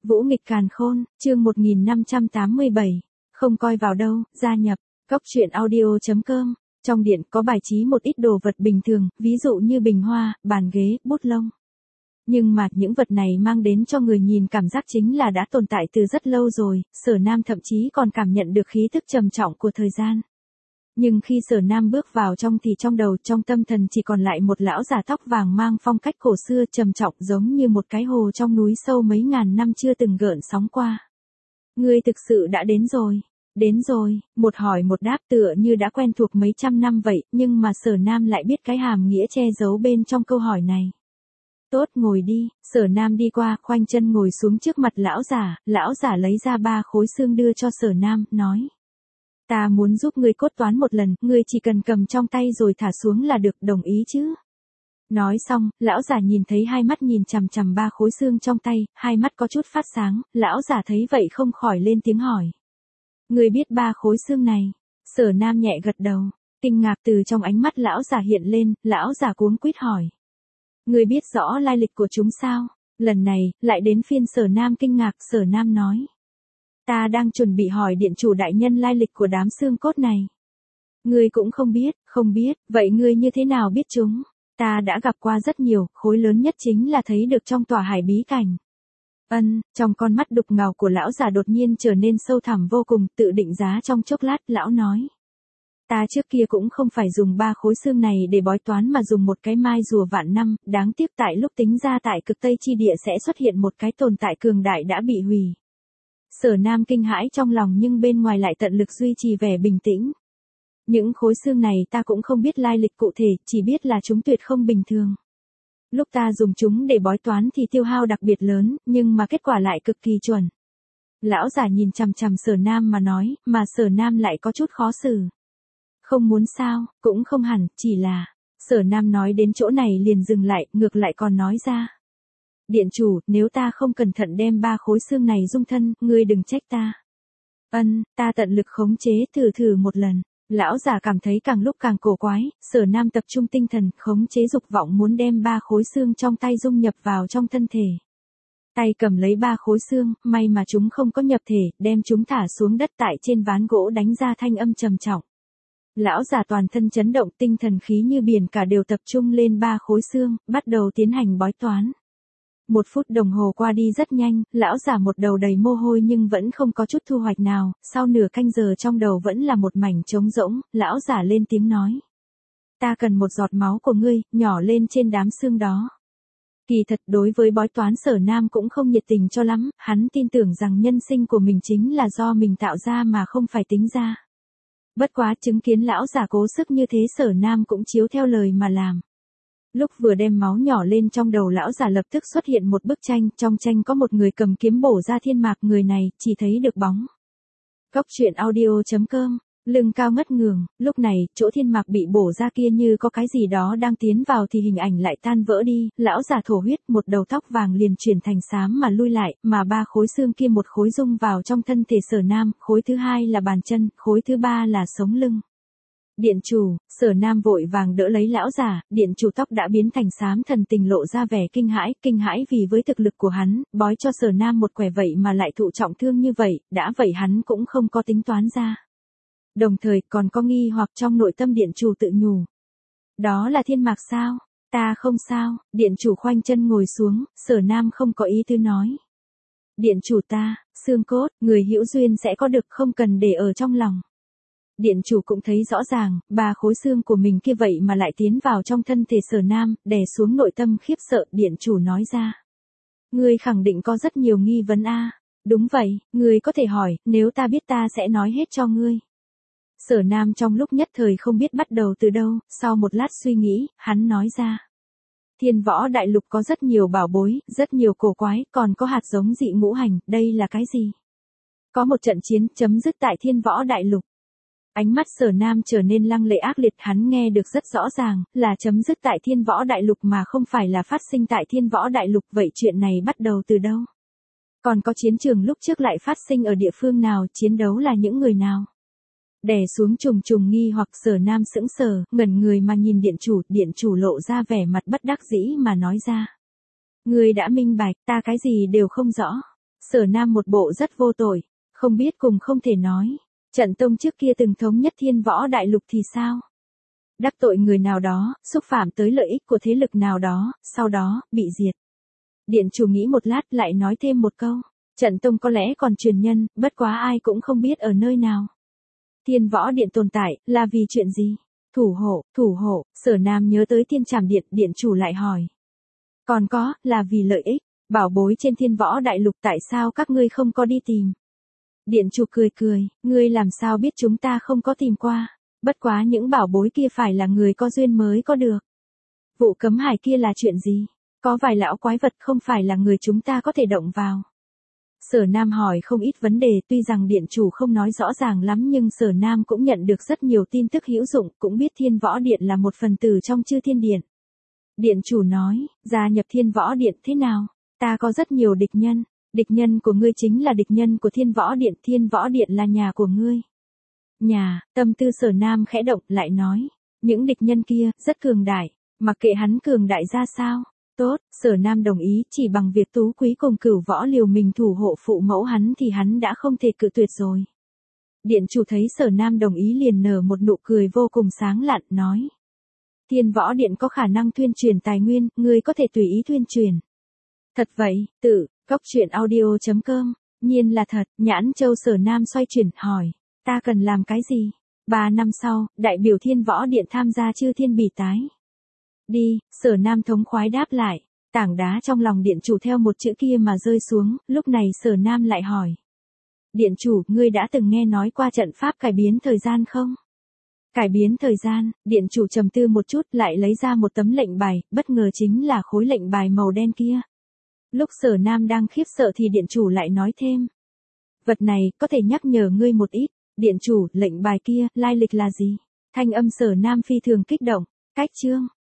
Vũ nghịch càn khôn, chương 1587. Không coi vào đâu, gia nhập. Cóc truyện audio.com. Trong điện có bài trí một ít đồ vật bình thường, ví dụ như bình hoa, bàn ghế, bút lông. Nhưng mà những vật này mang đến cho người nhìn cảm giác chính là đã tồn tại từ rất lâu rồi, Sở Nam thậm chí còn cảm nhận được khí thức trầm trọng của thời gian. Nhưng khi Sở Nam bước vào trong thì trong đầu trong tâm thần chỉ còn lại một lão già tóc vàng mang phong cách cổ xưa trầm trọng giống như một cái hồ trong núi sâu mấy ngàn năm chưa từng gợn sóng qua. Ngươi thực sự đã đến rồi, một hỏi một đáp tựa như đã quen thuộc mấy trăm năm vậy, nhưng mà Sở Nam lại biết cái hàm nghĩa che giấu bên trong câu hỏi này. Tốt, ngồi đi. Sở Nam đi qua, khoanh chân ngồi xuống trước mặt lão giả lấy ra 3 khối xương đưa cho Sở Nam, nói. Ta muốn giúp ngươi cốt toán một lần, ngươi chỉ cần cầm trong tay rồi thả xuống là được, đồng ý chứ? Nói xong, lão giả nhìn thấy hai mắt nhìn chằm chằm 3 khối xương trong tay, hai mắt có chút phát sáng, lão giả thấy vậy không khỏi lên tiếng hỏi. Ngươi biết 3 khối xương này? Sở Nam nhẹ gật đầu, kinh ngạc từ trong ánh mắt lão giả hiện lên, lão giả cuống quýt hỏi. Ngươi biết rõ lai lịch của chúng sao? Lần này, lại đến phiên Sở Nam kinh ngạc, Sở Nam nói. Ta đang chuẩn bị hỏi điện chủ đại nhân lai lịch của đám xương cốt này. Ngươi cũng không biết, vậy ngươi như thế nào biết chúng? Ta đã gặp qua rất nhiều, khối lớn nhất chính là thấy được trong tòa hải bí cảnh. Trong con mắt đục ngầu của lão già đột nhiên trở nên sâu thẳm vô cùng, tự định giá trong chốc lát, lão nói. Ta trước kia cũng không phải dùng 3 khối xương này để bói toán mà dùng một cái mai rùa vạn năm, đáng tiếc tại lúc tính ra tại cực Tây chi địa sẽ xuất hiện một cái tồn tại cường đại đã bị hủy. Sở Nam kinh hãi trong lòng nhưng bên ngoài lại tận lực duy trì vẻ bình tĩnh. Những khối xương này ta cũng không biết lai lịch cụ thể, chỉ biết là chúng tuyệt không bình thường. Lúc ta dùng chúng để bói toán thì tiêu hao đặc biệt lớn, nhưng mà kết quả lại cực kỳ chuẩn. Lão giả nhìn chằm chằm Sở Nam mà nói, mà Sở Nam lại có chút khó xử. Không muốn sao, cũng không hẳn, chỉ là... Sở Nam nói đến chỗ này liền dừng lại, ngược lại còn nói ra. Điện chủ, nếu ta không cẩn thận đem 3 khối xương này dung thân, ngươi đừng trách ta. Ta tận lực khống chế, thử một lần. Lão giả cảm thấy càng lúc càng cổ quái, Sở Nam tập trung tinh thần, khống chế dục vọng muốn đem 3 khối xương trong tay dung nhập vào trong thân thể. Tay cầm lấy 3 khối xương, may mà chúng không có nhập thể, đem chúng thả xuống đất tại trên ván gỗ đánh ra thanh âm trầm trọng. Lão giả toàn thân chấn động, tinh thần khí như biển cả đều tập trung lên 3 khối xương, bắt đầu tiến hành bói toán. 1 phút đồng hồ qua đi rất nhanh, lão giả một đầu đầy mồ hôi nhưng vẫn không có chút thu hoạch nào, sau nửa canh giờ trong đầu vẫn là một mảnh trống rỗng, lão giả lên tiếng nói. Ta cần một giọt máu của ngươi, nhỏ lên trên đám xương đó. Kỳ thật đối với bói toán Sở Nam cũng không nhiệt tình cho lắm, hắn tin tưởng rằng nhân sinh của mình chính là do mình tạo ra mà không phải tính ra. Bất quá chứng kiến lão giả cố sức như thế Sở Nam cũng chiếu theo lời mà làm. Lúc vừa đem máu nhỏ lên trong đầu lão giả lập tức xuất hiện một bức tranh, trong tranh có một người cầm kiếm bổ ra thiên mạc, người này chỉ thấy được bóng. Cóc truyện audio.com, lưng cao ngất ngường, lúc này, chỗ thiên mạc bị bổ ra kia như có cái gì đó đang tiến vào thì hình ảnh lại tan vỡ đi, lão giả thổ huyết, một đầu tóc vàng liền chuyển thành xám mà lui lại, mà 3 khối xương kia một khối dung vào trong thân thể Sở Nam, khối thứ 2 là bàn chân, khối thứ 3 là sống lưng. Điện chủ, Sở Nam vội vàng đỡ lấy lão giả, điện chủ tóc đã biến thành xám, thần tình lộ ra vẻ kinh hãi vì với thực lực của hắn, bói cho Sở Nam một quẻ vậy mà lại thụ trọng thương như vậy, đã vậy hắn cũng không có tính toán ra. Đồng thời còn có nghi hoặc trong nội tâm điện chủ tự nhủ. Đó là thiên mạc sao? Ta không sao, điện chủ khoanh chân ngồi xuống, Sở Nam không có ý tứ nói. Điện chủ ta, xương cốt, người hữu duyên sẽ có được, không cần để ở trong lòng. Điện chủ cũng thấy rõ ràng, 3 khối xương của mình kia vậy mà lại tiến vào trong thân thể Sở Nam, đè xuống nội tâm khiếp sợ, điện chủ nói ra. Ngươi khẳng định có rất nhiều nghi vấn a. Đúng vậy, ngươi có thể hỏi, nếu ta biết ta sẽ nói hết cho ngươi. Sở Nam trong lúc nhất thời không biết bắt đầu từ đâu, sau một lát suy nghĩ, hắn nói ra. Thiên Võ Đại Lục có rất nhiều bảo bối, rất nhiều cổ quái, còn có hạt giống dị ngũ hành, đây là cái gì? Có một trận chiến chấm dứt tại Thiên Võ Đại Lục. Ánh mắt Sở Nam trở nên lăng lệ ác liệt, hắn nghe được rất rõ ràng, là chấm dứt tại Thiên Võ Đại Lục mà không phải là phát sinh tại Thiên Võ Đại Lục, vậy chuyện này bắt đầu từ đâu? Còn có chiến trường lúc trước lại phát sinh ở địa phương nào, chiến đấu là những người nào? Đè xuống trùng nghi hoặc Sở Nam sững sờ, ngẩn người mà nhìn điện chủ lộ ra vẻ mặt bất đắc dĩ mà nói ra. Ngươi đã minh bạch, ta cái gì đều không rõ. Sở Nam một bộ rất vô tội, không biết cùng không thể nói. Trận tông trước kia từng thống nhất thiên võ đại lục thì sao? Đắc tội người nào đó, xúc phạm tới lợi ích của thế lực nào đó, sau đó, bị diệt. Điện chủ nghĩ một lát lại nói thêm một câu. Trận tông có lẽ còn truyền nhân, bất quá ai cũng không biết ở nơi nào. Thiên võ điện tồn tại, là vì chuyện gì? Thủ hộ, Sở Nam nhớ tới Thiên Trảm Điện, điện chủ lại hỏi. Còn có, là vì lợi ích, bảo bối trên thiên võ đại lục tại sao các ngươi không có đi tìm? Điện chủ cười, ngươi làm sao biết chúng ta không có tìm qua, bất quá những bảo bối kia phải là người có duyên mới có được. Vụ cấm hải kia là chuyện gì? Có vài lão quái vật không phải là người chúng ta có thể động vào. Sở Nam hỏi không ít vấn đề, tuy rằng điện chủ không nói rõ ràng lắm nhưng Sở Nam cũng nhận được rất nhiều tin tức hữu dụng, cũng biết Thiên Võ Điện là một phần tử trong Chư Thiên Điện. Điện chủ nói, gia nhập Thiên Võ Điện thế nào? Ta có rất nhiều địch nhân của ngươi chính là địch nhân của Thiên Võ Điện là nhà của ngươi. Nhà, tâm tư Sở Nam khẽ động lại nói, những địch nhân kia, rất cường đại, mặc kệ hắn cường đại ra sao. Tốt, Sở Nam đồng ý, chỉ bằng việc Tú Quý cùng Cửu Võ liều mình thủ hộ phụ mẫu hắn thì hắn đã không thể cự tuyệt rồi. Điện chủ thấy Sở Nam đồng ý liền nở một nụ cười vô cùng sáng lạn, nói. Thiên Võ Điện có khả năng thuyên truyền tài nguyên, ngươi có thể tùy ý thuyên truyền. Thật vậy, Goctruyện.audio.com, nhiên là thật, Nhãn Châu Sở Nam xoay chuyển, hỏi, ta cần làm cái gì? 3 năm sau, đại biểu Thiên Võ Điện tham gia Chư Thiên Bỉ tái. Đi, Sở Nam thống khoái đáp lại, tảng đá trong lòng điện chủ theo một chữ kia mà rơi xuống, lúc này Sở Nam lại hỏi. Điện chủ, ngươi đã từng nghe nói qua trận pháp cải biến thời gian không? Cải biến thời gian, điện chủ trầm tư một chút lại lấy ra một tấm lệnh bài, bất ngờ chính là khối lệnh bài màu đen kia. Lúc Sở Nam đang khiếp sợ thì điện chủ lại nói thêm. Vật này, có thể nhắc nhở ngươi một ít, điện chủ, lệnh bài kia, lai lịch là gì? Thanh âm Sở Nam phi thường kích động, cách chương.